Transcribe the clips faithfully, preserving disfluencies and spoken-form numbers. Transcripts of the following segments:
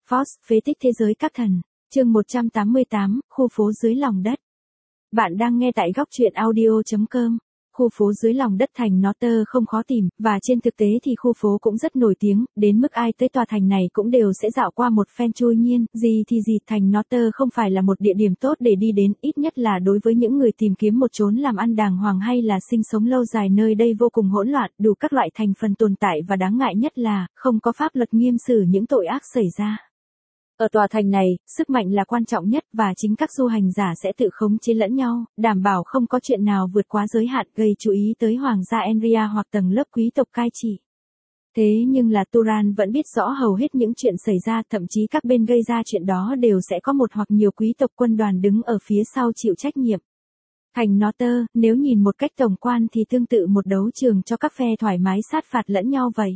Fox, phế tích thế giới các thần, chương một trăm tám mươi tám, khu phố dưới lòng đất. Bạn đang nghe tại góc truyện audio chấm com. Khu phố dưới lòng đất thành Norter không khó tìm, và trên thực tế thì khu phố cũng rất nổi tiếng, đến mức ai tới tòa thành này cũng đều sẽ dạo qua một phen chui nhiên, gì thì gì, thành Norter không phải là một địa điểm tốt để đi đến, ít nhất là đối với những người tìm kiếm một chốn làm ăn đàng hoàng hay là sinh sống lâu dài, nơi đây vô cùng hỗn loạn, đủ các loại thành phần tồn tại và đáng ngại nhất là, không có pháp luật nghiêm xử những tội ác xảy ra. Ở tòa thành này, sức mạnh là quan trọng nhất và chính các du hành giả sẽ tự khống chế lẫn nhau, đảm bảo không có chuyện nào vượt quá giới hạn gây chú ý tới hoàng gia Enria hoặc tầng lớp quý tộc cai trị. Thế nhưng là Turan vẫn biết rõ hầu hết những chuyện xảy ra, thậm chí các bên gây ra chuyện đó đều sẽ có một hoặc nhiều quý tộc quân đoàn đứng ở phía sau chịu trách nhiệm. Thành Norter, nếu nhìn một cách tổng quan thì tương tự một đấu trường cho các phe thoải mái sát phạt lẫn nhau vậy.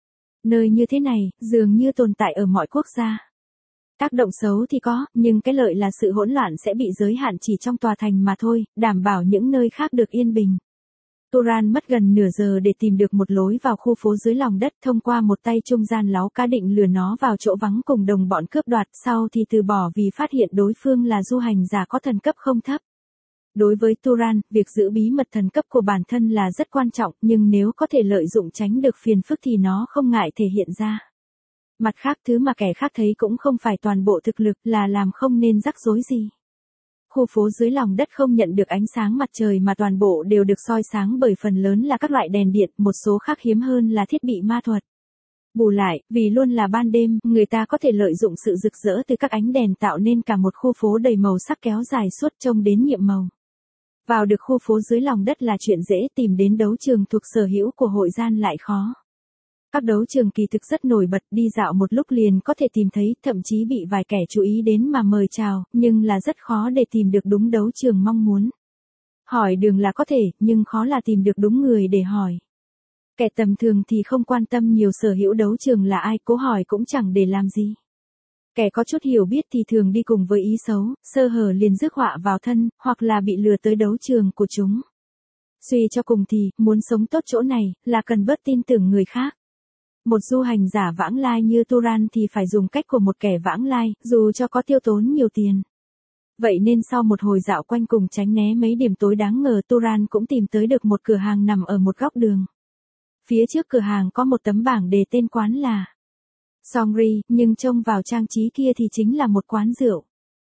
Nơi như thế này, dường như tồn tại ở mọi quốc gia. Tác động xấu thì có, nhưng cái lợi là sự hỗn loạn sẽ bị giới hạn chỉ trong tòa thành mà thôi, đảm bảo những nơi khác được yên bình. Turan mất gần nửa giờ để tìm được một lối vào khu phố dưới lòng đất, thông qua một tay trung gian láu cá định lừa nó vào chỗ vắng cùng đồng bọn cướp đoạt, sau thì từ bỏ vì phát hiện đối phương là du hành giả có thần cấp không thấp. Đối với Turan, việc giữ bí mật thần cấp của bản thân là rất quan trọng, nhưng nếu có thể lợi dụng tránh được phiền phức thì nó không ngại thể hiện ra. Mặt khác, thứ mà kẻ khác thấy cũng không phải toàn bộ thực lực, là làm không nên rắc rối gì. Khu phố dưới lòng đất không nhận được ánh sáng mặt trời mà toàn bộ đều được soi sáng bởi phần lớn là các loại đèn điện, một số khác hiếm hơn là thiết bị ma thuật. Bù lại, vì luôn là ban đêm, người ta có thể lợi dụng sự rực rỡ từ các ánh đèn tạo nên cả một khu phố đầy màu sắc kéo dài suốt trông đến nhiệm màu. Vào được khu phố dưới lòng đất là chuyện dễ, tìm đến đấu trường thuộc sở hữu của hội gian lại khó. Các đấu trường kỳ thực rất nổi bật, đi dạo một lúc liền có thể tìm thấy, thậm chí bị vài kẻ chú ý đến mà mời chào, nhưng là rất khó để tìm được đúng đấu trường mong muốn. Hỏi đường là có thể, nhưng khó là tìm được đúng người để hỏi. Kẻ tầm thường thì không quan tâm nhiều sở hữu đấu trường là ai, cố hỏi cũng chẳng để làm gì. Kẻ có chút hiểu biết thì thường đi cùng với ý xấu, sơ hở liền rước họa vào thân, hoặc là bị lừa tới đấu trường của chúng. Suy cho cùng thì, muốn sống tốt chỗ này, là cần bớt tin tưởng người khác. Một du hành giả vãng lai như Turan thì phải dùng cách của một kẻ vãng lai, dù cho có tiêu tốn nhiều tiền. Vậy nên sau một hồi dạo quanh cùng tránh né mấy điểm tối đáng ngờ, Turan cũng tìm tới được một cửa hàng nằm ở một góc đường. Phía trước cửa hàng có một tấm bảng đề tên quán là Songri, nhưng trông vào trang trí kia thì chính là một quán rượu.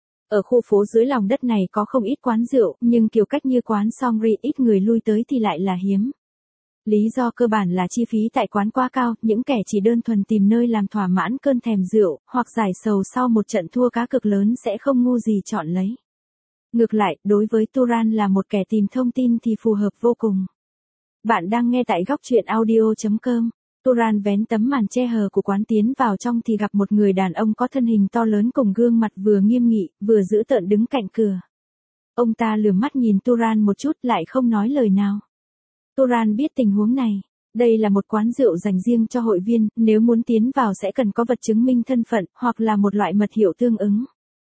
Ở khu phố dưới lòng đất này có không ít quán rượu, nhưng kiểu cách như quán Songri ít người lui tới thì lại là hiếm. Lý do cơ bản là chi phí tại quán quá cao, những kẻ chỉ đơn thuần tìm nơi làm thỏa mãn cơn thèm rượu, hoặc giải sầu sau một trận thua cá cược lớn sẽ không ngu gì chọn lấy. Ngược lại, đối với Turan là một kẻ tìm thông tin thì phù hợp vô cùng. Bạn đang nghe tại góc truyện audio chấm com. Turan vén tấm màn che hờ của quán tiến vào trong thì gặp một người đàn ông có thân hình to lớn cùng gương mặt vừa nghiêm nghị, vừa dữ tợn đứng cạnh cửa. Ông ta lườm mắt nhìn Turan một chút lại không nói lời nào. Turan biết tình huống này. Đây là một quán rượu dành riêng cho hội viên, nếu muốn tiến vào sẽ cần có vật chứng minh thân phận, hoặc là một loại mật hiệu tương ứng.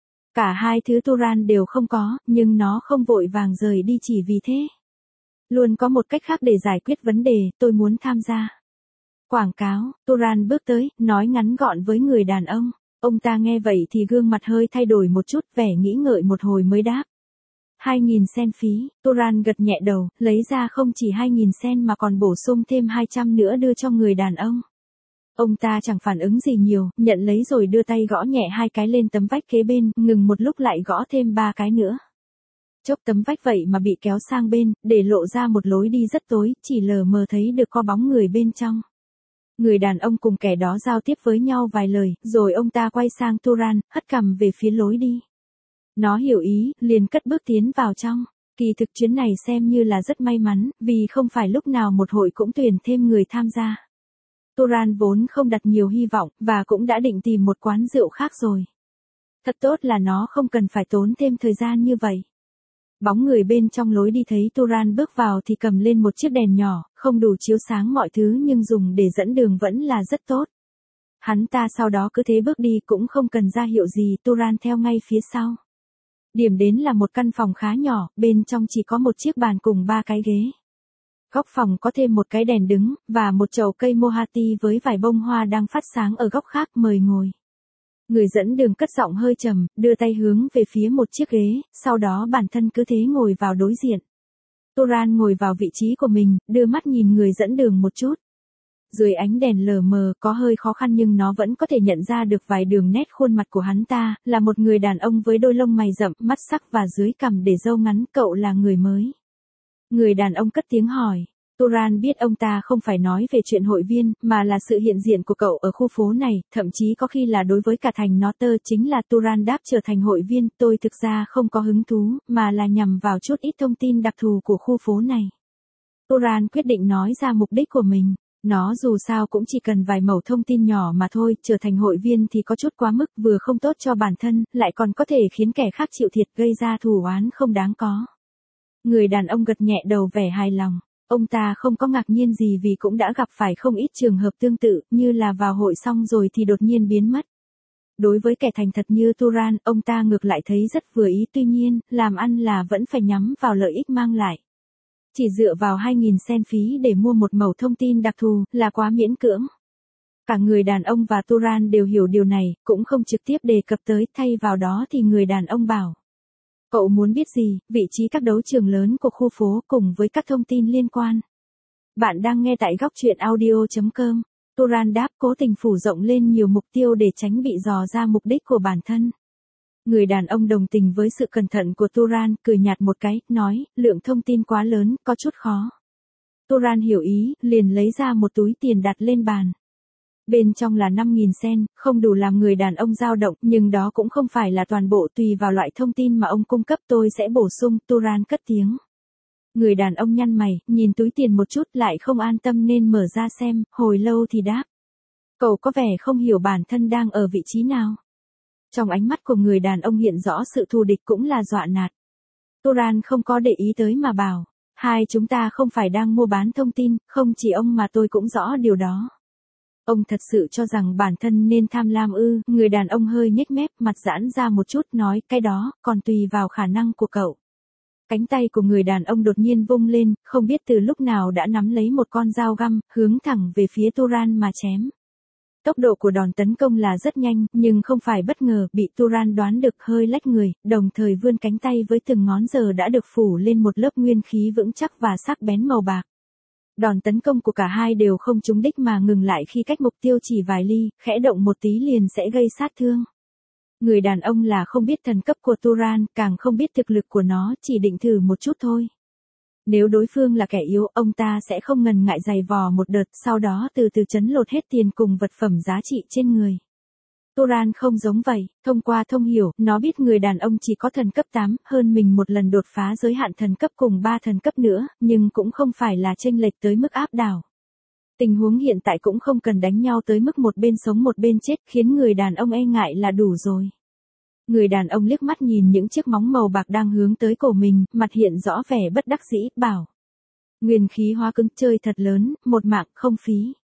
Cả hai thứ Turan đều không có, nhưng nó không vội vàng rời đi chỉ vì thế. Luôn có một cách khác để giải quyết vấn đề, tôi muốn tham gia. Quảng cáo, Turan bước tới, nói ngắn gọn với người đàn ông. Ông ta nghe vậy thì gương mặt hơi thay đổi một chút, vẻ nghĩ ngợi một hồi mới đáp. Hai nghìn sen phí, Turan gật nhẹ đầu, lấy ra không chỉ hai nghìn sen mà còn bổ sung thêm hai trăm nữa đưa cho người đàn ông. Ông ta chẳng phản ứng gì nhiều, nhận lấy rồi đưa tay gõ nhẹ hai cái lên tấm vách kế bên, ngừng một lúc lại gõ thêm ba cái nữa. Chốc tấm vách vậy mà bị kéo sang bên, để lộ ra một lối đi rất tối, chỉ lờ mờ thấy được có bóng người bên trong. Người đàn ông cùng kẻ đó giao tiếp với nhau vài lời, rồi ông ta quay sang Turan, hất cằm về phía lối đi. Nó hiểu ý, liền cất bước tiến vào trong. Kỳ thực chuyến này xem như là rất may mắn, vì không phải lúc nào một hội cũng tuyển thêm người tham gia. Turan vốn không đặt nhiều hy vọng, và cũng đã định tìm một quán rượu khác rồi. Thật tốt là nó không cần phải tốn thêm thời gian như vậy. Bóng người bên trong lối đi thấy Turan bước vào thì cầm lên một chiếc đèn nhỏ, không đủ chiếu sáng mọi thứ nhưng dùng để dẫn đường vẫn là rất tốt. Hắn ta sau đó cứ thế bước đi cũng không cần ra hiệu gì, Turan theo ngay phía sau. Điểm đến là một căn phòng khá nhỏ, bên trong chỉ có một chiếc bàn cùng ba cái ghế. Góc phòng có thêm một cái đèn đứng, và một chậu cây mohati với vài bông hoa đang phát sáng ở góc khác, mời ngồi. Người dẫn đường cất giọng hơi trầm, đưa tay hướng về phía một chiếc ghế, sau đó bản thân cứ thế ngồi vào đối diện. Turan ngồi vào vị trí của mình, đưa mắt nhìn người dẫn đường một chút. Dưới ánh đèn lờ mờ có hơi khó khăn nhưng nó vẫn có thể nhận ra được vài đường nét khuôn mặt của hắn ta, là một người đàn ông với đôi lông mày rậm, mắt sắc và dưới cằm để râu ngắn, cậu là người mới. Người đàn ông cất tiếng hỏi. Turan biết ông ta không phải nói về chuyện hội viên, mà là sự hiện diện của cậu ở khu phố này, thậm chí có khi là đối với cả thành Norter. Chính là Turan đáp trở thành hội viên, tôi thực ra không có hứng thú, mà là nhằm vào chút ít thông tin đặc thù của khu phố này. Turan quyết định nói ra mục đích của mình. Nó dù sao cũng chỉ cần vài mẩu thông tin nhỏ mà thôi, trở thành hội viên thì có chút quá mức, vừa không tốt cho bản thân, lại còn có thể khiến kẻ khác chịu thiệt, gây ra thù oán không đáng có. Người đàn ông gật nhẹ đầu vẻ hài lòng. Ông ta không có ngạc nhiên gì vì cũng đã gặp phải không ít trường hợp tương tự, như là vào hội xong rồi thì đột nhiên biến mất. Đối với kẻ thành thật như Turan, ông ta ngược lại thấy rất vừa ý, tuy nhiên, làm ăn là vẫn phải nhắm vào lợi ích mang lại. Chỉ dựa vào hai nghìn sen phí để mua một mẩu thông tin đặc thù, là quá miễn cưỡng. Cả người đàn ông và Turan đều hiểu điều này, cũng không trực tiếp đề cập tới, thay vào đó thì người đàn ông bảo. Cậu muốn biết gì, vị trí các đấu trường lớn của khu phố cùng với các thông tin liên quan. Bạn đang nghe tại góc truyện audio chấm com. Turan đáp, cố tình phủ rộng lên nhiều mục tiêu để tránh bị dò ra mục đích của bản thân. Người đàn ông đồng tình với sự cẩn thận của Turan, cười nhạt một cái, nói, lượng thông tin quá lớn, có chút khó. Turan hiểu ý, liền lấy ra một túi tiền đặt lên bàn. Bên trong là năm nghìn sen, không đủ làm người đàn ông dao động, nhưng đó cũng không phải là toàn bộ, tùy vào loại thông tin mà ông cung cấp tôi sẽ bổ sung, Turan cất tiếng. Người đàn ông nhăn mày, nhìn túi tiền một chút lại không an tâm nên mở ra xem, hồi lâu thì đáp. Cậu có vẻ không hiểu bản thân đang ở vị trí nào. Trong ánh mắt của người đàn ông hiện rõ sự thù địch cũng là dọa nạt. Turan không có để ý tới mà bảo, hai chúng ta không phải đang mua bán thông tin, không chỉ ông mà tôi cũng rõ điều đó. Ông thật sự cho rằng bản thân nên tham lam ư? Người đàn ông hơi nhếch mép, mặt giãn ra một chút, nói, cái đó, còn tùy vào khả năng của cậu. Cánh tay của người đàn ông đột nhiên vung lên, không biết từ lúc nào đã nắm lấy một con dao găm, hướng thẳng về phía Turan mà chém. Tốc độ của đòn tấn công là rất nhanh, nhưng không phải bất ngờ, bị Turan đoán được, hơi lách người, đồng thời vươn cánh tay với từng ngón giờ đã được phủ lên một lớp nguyên khí vững chắc và sắc bén màu bạc. Đòn tấn công của cả hai đều không trúng đích mà ngừng lại khi cách mục tiêu chỉ vài ly, khẽ động một tí liền sẽ gây sát thương. Người đàn ông là không biết thần cấp của Turan, càng không biết thực lực của nó, chỉ định thử một chút thôi. Nếu đối phương là kẻ yếu, ông ta sẽ không ngần ngại giày vò một đợt, sau đó từ từ trấn lột hết tiền cùng vật phẩm giá trị trên người. Turan không giống vậy, thông qua thông hiểu, nó biết người đàn ông chỉ có thần cấp tám, hơn mình một lần đột phá giới hạn thần cấp cùng ba thần cấp nữa, nhưng cũng không phải là chênh lệch tới mức áp đảo. Tình huống hiện tại cũng không cần đánh nhau tới mức một bên sống một bên chết, khiến người đàn ông e ngại là đủ rồi. Người đàn ông liếc mắt nhìn những chiếc móng màu bạc đang hướng tới cổ mình, mặt hiện rõ vẻ bất đắc dĩ, bảo. Nguyên khí hóa cứng, chơi thật lớn, một mạng không phí.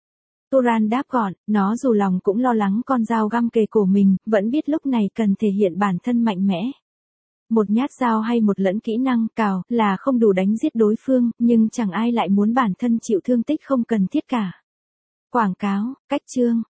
Turan đáp gọn, nó dù lòng cũng lo lắng con dao găm kề cổ mình, vẫn biết lúc này cần thể hiện bản thân mạnh mẽ. Một nhát dao hay một lẫn kỹ năng cào là không đủ đánh giết đối phương, nhưng chẳng ai lại muốn bản thân chịu thương tích không cần thiết cả. Quảng cáo, cách chương.